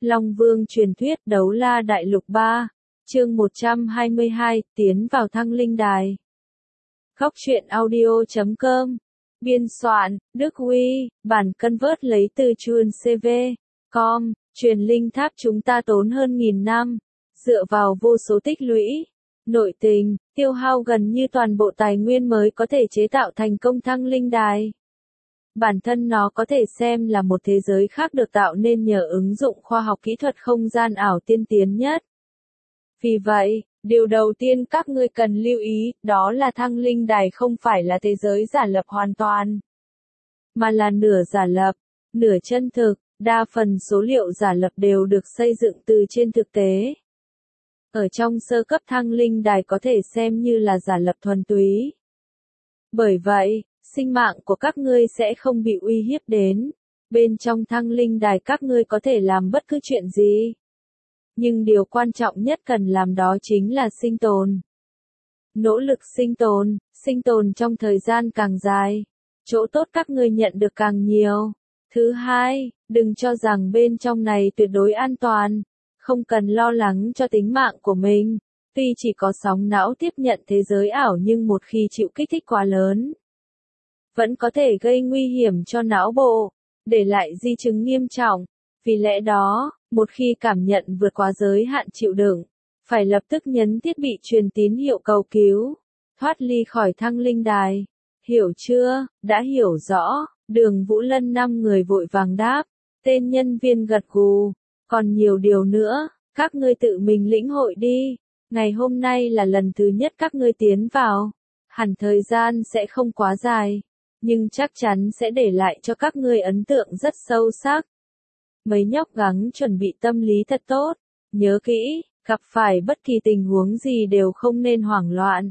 Long Vương truyền thuyết Đấu La Đại Lục 3, chương 122, tiến vào Thăng Linh Đài. Góc truyện audio.com. Biên soạn, Đức Huy, bản convert lấy từ chuan CV.com, truyền linh tháp chúng ta tốn hơn 1000 năm, dựa vào vô số tích lũy, nội tình, tiêu hao gần như toàn bộ tài nguyên mới có thể chế tạo thành công Thăng Linh Đài. Bản thân nó có thể xem là một thế giới khác được tạo nên nhờ ứng dụng khoa học kỹ thuật không gian ảo tiên tiến nhất. Vì vậy, điều đầu tiên các ngươi cần lưu ý, đó là Thăng Linh Đài không phải là thế giới giả lập hoàn toàn, mà là nửa giả lập, nửa chân thực, đa phần số liệu giả lập đều được xây dựng từ trên thực tế. Ở trong sơ cấp Thăng Linh Đài có thể xem như là giả lập thuần túy. Bởi vậy, sinh mạng của các ngươi sẽ không bị uy hiếp đến. Bên trong Thăng Linh Đài các ngươi có thể làm bất cứ chuyện gì. Nhưng điều quan trọng nhất cần làm đó chính là sinh tồn. Nỗ lực sinh tồn trong thời gian càng dài, chỗ tốt các ngươi nhận được càng nhiều. Thứ hai, đừng cho rằng bên trong này tuyệt đối an toàn, không cần lo lắng cho tính mạng của mình. Tuy chỉ có sóng não tiếp nhận thế giới ảo nhưng một khi chịu kích thích quá lớn, vẫn có thể gây nguy hiểm cho não bộ, để lại di chứng nghiêm trọng. Vì lẽ đó, một khi cảm nhận vượt quá giới hạn chịu đựng, phải lập tức nhấn thiết bị truyền tín hiệu cầu cứu, thoát ly khỏi Thăng Linh Đài. Hiểu chưa? Đã hiểu rõ. Đường Vũ Lân 5 người vội vàng đáp. Tên nhân viên gật gù. Còn nhiều điều nữa, các ngươi tự mình lĩnh hội đi. Ngày hôm nay là lần thứ nhất các ngươi tiến vào. Hẳn thời gian sẽ không quá dài, nhưng chắc chắn sẽ để lại cho các ngươi ấn tượng rất sâu sắc. Mấy nhóc gắng chuẩn bị tâm lý thật tốt. Nhớ kỹ, gặp phải bất kỳ tình huống gì đều không nên hoảng loạn.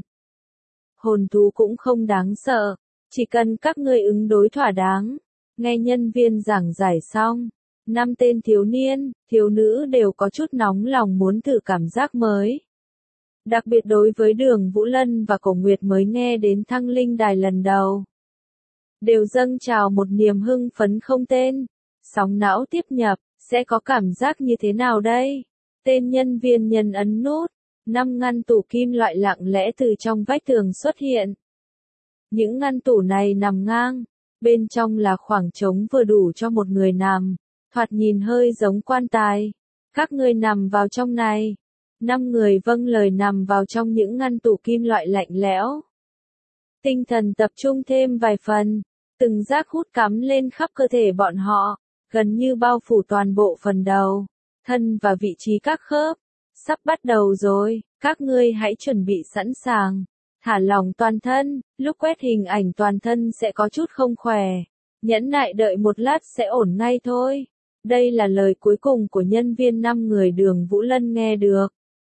Hồn thú cũng không đáng sợ, chỉ cần các ngươi ứng đối thỏa đáng. Nghe nhân viên giảng giải xong, 5 tên thiếu niên, thiếu nữ đều có chút nóng lòng muốn thử cảm giác mới. Đặc biệt đối với Đường Vũ Lân và Cổ Nguyệt mới nghe đến Thăng Linh Đài lần đầu, đều dâng trào một niềm hưng phấn không tên. Sóng não tiếp nhập, sẽ có cảm giác như thế nào đây? Tên nhân viên nhân ấn nút, 5 ngăn tủ kim loại lặng lẽ từ trong vách tường xuất hiện. Những ngăn tủ này nằm ngang, bên trong là khoảng trống vừa đủ cho một người nằm, thoạt nhìn hơi giống quan tài. Các ngươi nằm vào trong này. 5 người vâng lời nằm vào trong những ngăn tủ kim loại lạnh lẽo. Tinh thần tập trung thêm vài phần, từng giác hút cắm lên khắp cơ thể bọn họ, gần như bao phủ toàn bộ phần đầu, thân và vị trí các khớp. Sắp bắt đầu rồi, các ngươi hãy chuẩn bị sẵn sàng. Thả lỏng toàn thân, lúc quét hình ảnh toàn thân sẽ có chút không khỏe. Nhẫn nại đợi một lát sẽ ổn ngay thôi. Đây là lời cuối cùng của nhân viên 5 người Đường Vũ Lân nghe được.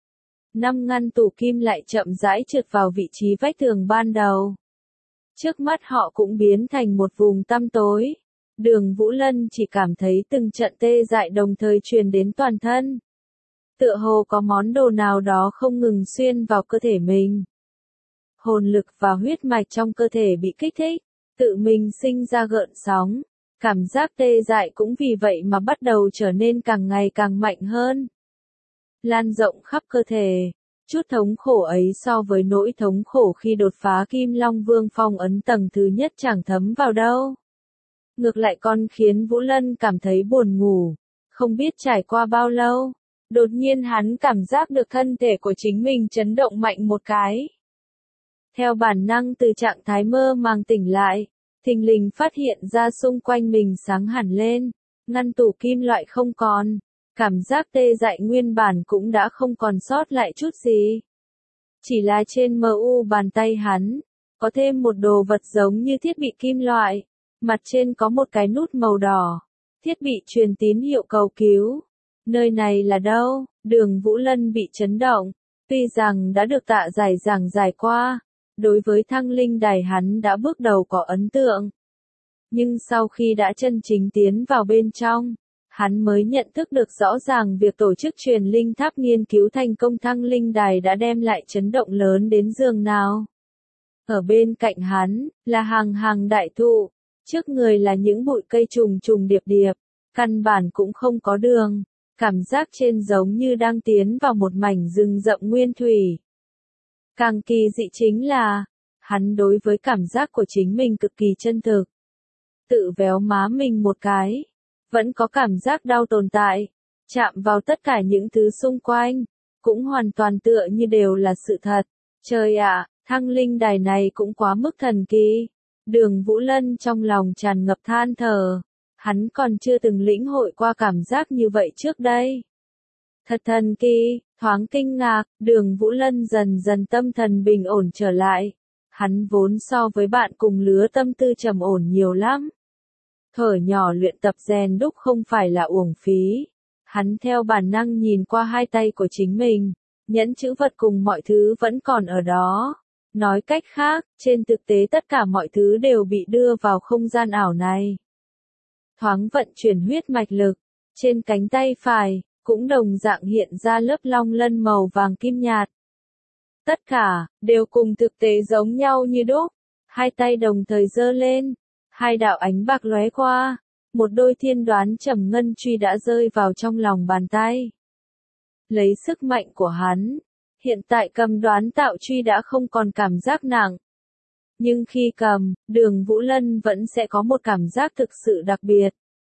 5 ngăn tủ kim lại chậm rãi trượt vào vị trí vách tường ban đầu. Trước mắt họ cũng biến thành một vùng tăm tối. Đường Vũ Lân chỉ cảm thấy từng trận tê dại đồng thời truyền đến toàn thân. Tựa hồ có món đồ nào đó không ngừng xuyên vào cơ thể mình. Hồn lực và huyết mạch trong cơ thể bị kích thích, tự mình sinh ra gợn sóng. Cảm giác tê dại cũng vì vậy mà bắt đầu trở nên càng ngày càng mạnh hơn, lan rộng khắp cơ thể. Chút thống khổ ấy so với nỗi thống khổ khi đột phá Kim Long Vương phong ấn tầng thứ nhất chẳng thấm vào đâu. Ngược lại còn khiến Vũ Lân cảm thấy buồn ngủ. Không biết trải qua bao lâu, đột nhiên hắn cảm giác được thân thể của chính mình chấn động mạnh một cái. Theo bản năng từ trạng thái mơ màng tỉnh lại, thình lình phát hiện ra xung quanh mình sáng hẳn lên. Ngăn tủ kim loại không còn. Cảm giác tê dại nguyên bản cũng đã không còn sót lại chút gì. Chỉ là trên mu bàn tay hắn, có thêm một đồ vật giống như thiết bị kim loại. Mặt trên có một cái nút màu đỏ. Thiết bị truyền tín hiệu cầu cứu. Nơi này là đâu? Đường Vũ Lân bị chấn động. Tuy rằng đã được Tạ Giải giảng giải qua, đối với Thăng Linh Đài hắn đã bước đầu có ấn tượng. Nhưng sau khi đã chân chính tiến vào bên trong, hắn mới nhận thức được rõ ràng việc tổ chức truyền linh tháp nghiên cứu thành công Thăng Linh Đài đã đem lại chấn động lớn đến giường nào. Ở bên cạnh hắn, là hàng hàng đại thụ, trước người là những bụi cây trùng trùng điệp điệp, căn bản cũng không có đường. Cảm giác trên giống như đang tiến vào một mảnh rừng rậm nguyên thủy. Càng kỳ dị chính là, hắn đối với cảm giác của chính mình cực kỳ chân thực. Tự véo má mình một cái, vẫn có cảm giác đau tồn tại, chạm vào tất cả những thứ xung quanh, cũng hoàn toàn tựa như đều là sự thật. Trời ạ, thăng linh đài này cũng quá mức thần kỳ. Đường Vũ Lân trong lòng tràn ngập than thở, hắn còn chưa từng lĩnh hội qua cảm giác như vậy trước đây. Thật thần kỳ, thoáng kinh ngạc, Đường Vũ Lân dần dần tâm thần bình ổn trở lại. Hắn vốn so với bạn cùng lứa tâm tư trầm ổn nhiều lắm. Thuở nhỏ luyện tập rèn đúc không phải là uổng phí. Hắn theo bản năng nhìn qua hai tay của chính mình, nhẫn chữ vật cùng mọi thứ vẫn còn ở đó. Nói cách khác, trên thực tế tất cả mọi thứ đều bị đưa vào không gian ảo này. Thoáng vận chuyển huyết mạch lực, trên cánh tay phải, cũng đồng dạng hiện ra lớp long lân màu vàng kim nhạt. Tất cả, đều cùng thực tế giống nhau như đúc. Hai tay đồng thời giơ lên, hai đạo ánh bạc lóe qua, một đôi thiên đoán trầm ngân truy đã rơi vào trong lòng bàn tay. Lấy sức mạnh của hắn, hiện tại cầm đoán tạo truy đã không còn cảm giác nặng. Nhưng khi cầm, Đường Vũ Lân vẫn sẽ có một cảm giác thực sự đặc biệt.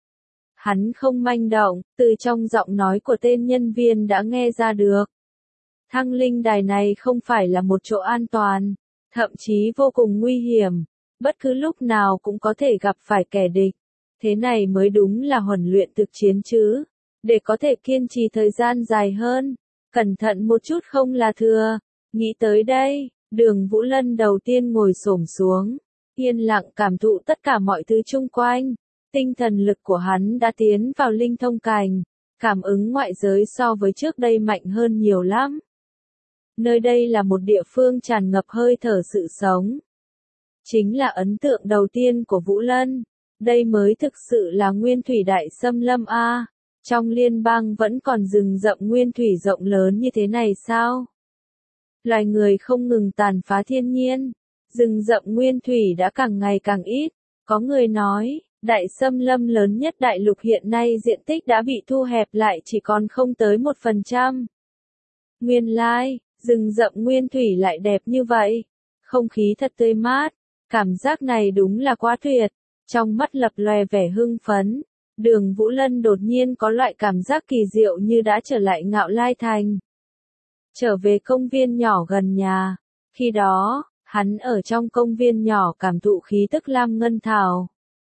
Hắn không manh động, từ trong giọng nói của tên nhân viên đã nghe ra được. Thăng linh đài này không phải là một chỗ an toàn, thậm chí vô cùng nguy hiểm, bất cứ lúc nào cũng có thể gặp phải kẻ địch. Thế này mới đúng là huấn luyện thực chiến chứ, để có thể kiên trì thời gian dài hơn, cẩn thận một chút không là thừa. Nghĩ tới đây, Đường Vũ Lân đầu tiên ngồi xổm xuống, yên lặng cảm thụ tất cả mọi thứ chung quanh. Tinh thần lực của hắn đã tiến vào linh thông cảnh, cảm ứng ngoại giới so với trước đây mạnh hơn nhiều lắm. Nơi đây là một địa phương tràn ngập hơi thở sự sống. Chính là ấn tượng đầu tiên của Vũ Lân. Đây mới thực sự là nguyên thủy đại xâm lâm a. Trong liên bang vẫn còn rừng rậm nguyên thủy rộng lớn như thế này sao? Loài người không ngừng tàn phá thiên nhiên, rừng rậm nguyên thủy đã càng ngày càng ít. Có người nói, đại xâm lâm lớn nhất đại lục hiện nay diện tích đã bị thu hẹp lại chỉ còn không tới 1%. Nguyên lai, rừng rậm nguyên thủy lại đẹp như vậy. Không khí thật tươi mát, cảm giác này đúng là quá tuyệt. Trong mắt lập lòe vẻ hưng phấn, Đường Vũ Lân đột nhiên có loại cảm giác kỳ diệu như đã trở lại Ngạo Lai Thành. Trở về công viên nhỏ gần nhà, khi đó, hắn ở trong công viên nhỏ cảm thụ khí tức lam ngân thảo.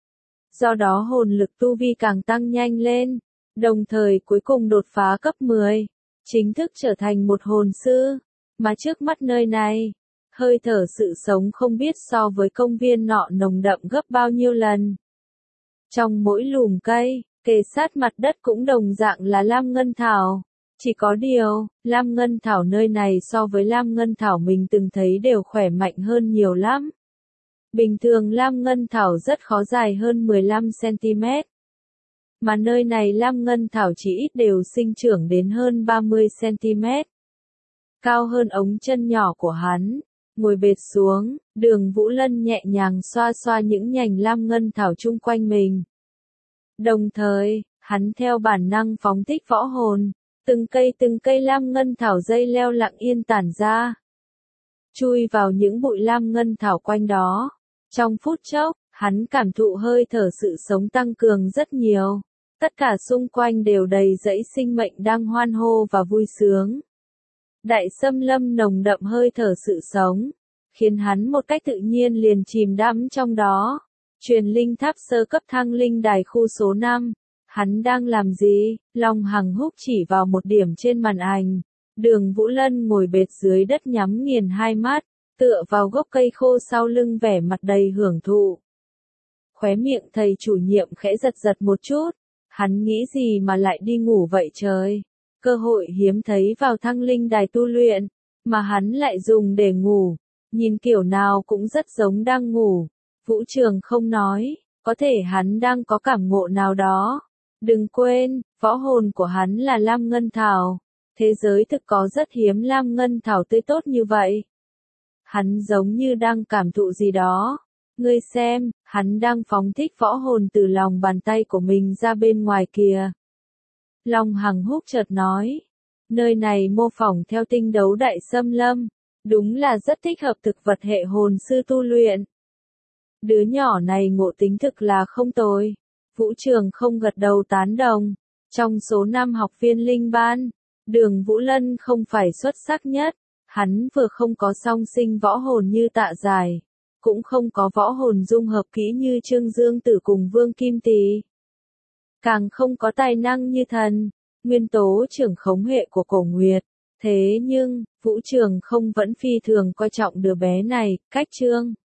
Do đó hồn lực tu vi càng tăng nhanh lên, đồng thời cuối cùng đột phá cấp 10, chính thức trở thành một hồn sư, mà trước mắt nơi này, hơi thở sự sống không biết so với công viên nọ nồng đậm gấp bao nhiêu lần. Trong mỗi lùm cây, kề sát mặt đất cũng đồng dạng là lam ngân thảo. Chỉ có điều, lam ngân thảo nơi này so với lam ngân thảo mình từng thấy đều khỏe mạnh hơn nhiều lắm. Bình thường lam ngân thảo rất khó dài hơn 15cm. Mà nơi này lam ngân thảo chỉ ít đều sinh trưởng đến hơn 30cm. Cao hơn ống chân nhỏ của hắn. Ngồi bệt xuống, Đường Vũ Lân nhẹ nhàng xoa xoa những nhành lam ngân thảo chung quanh mình. Đồng thời, hắn theo bản năng phóng thích võ hồn, từng cây lam ngân thảo dây leo lặng yên tản ra. Chui vào những bụi lam ngân thảo quanh đó. Trong phút chốc, hắn cảm thụ hơi thở sự sống tăng cường rất nhiều. Tất cả xung quanh đều đầy rẫy sinh mệnh đang hoan hô và vui sướng. Đại xâm lâm nồng đậm hơi thở sự sống, khiến hắn một cách tự nhiên liền chìm đắm trong đó. Truyền linh tháp sơ cấp thăng linh đài khu số 5. Hắn đang làm gì? Long Hằng Húc chỉ vào một điểm trên màn ảnh. Đường Vũ Lân ngồi bệt dưới đất nhắm nghiền hai mắt, tựa vào gốc cây khô sau lưng vẻ mặt đầy hưởng thụ. Khóe miệng thầy chủ nhiệm khẽ giật giật một chút. Hắn nghĩ gì mà lại đi ngủ vậy trời? Cơ hội hiếm thấy vào thăng linh đài tu luyện, mà hắn lại dùng để ngủ. Nhìn kiểu nào cũng rất giống đang ngủ. Vũ Trường không nói, có thể hắn đang có cảm ngộ nào đó. Đừng quên, võ hồn của hắn là lam ngân thảo. Thế giới thực có rất hiếm lam ngân thảo tươi tốt như vậy. Hắn giống như đang cảm thụ gì đó. Ngươi xem, hắn đang phóng thích võ hồn từ lòng bàn tay của mình ra bên ngoài kìa. Long Hằng Húc chợt nói. Nơi này mô phỏng theo tinh đấu đại xâm lâm. Đúng là rất thích hợp thực vật hệ hồn sư tu luyện. Đứa nhỏ này ngộ tính thực là không tồi. Vũ Trường không gật đầu tán đồng. Trong số 5 học viên linh ban, Đường Vũ Lân không phải xuất sắc nhất. Hắn vừa không có song sinh võ hồn như Tạ Giải, cũng không có võ hồn dung hợp kỹ như Trương Dương Tử cùng Vương Kim Tỳ. Càng không có tài năng như thần, nguyên tố trưởng khống hệ của Cổ Nguyệt. Thế nhưng, Vũ Trường không vẫn phi thường coi trọng đứa bé này, cách Trương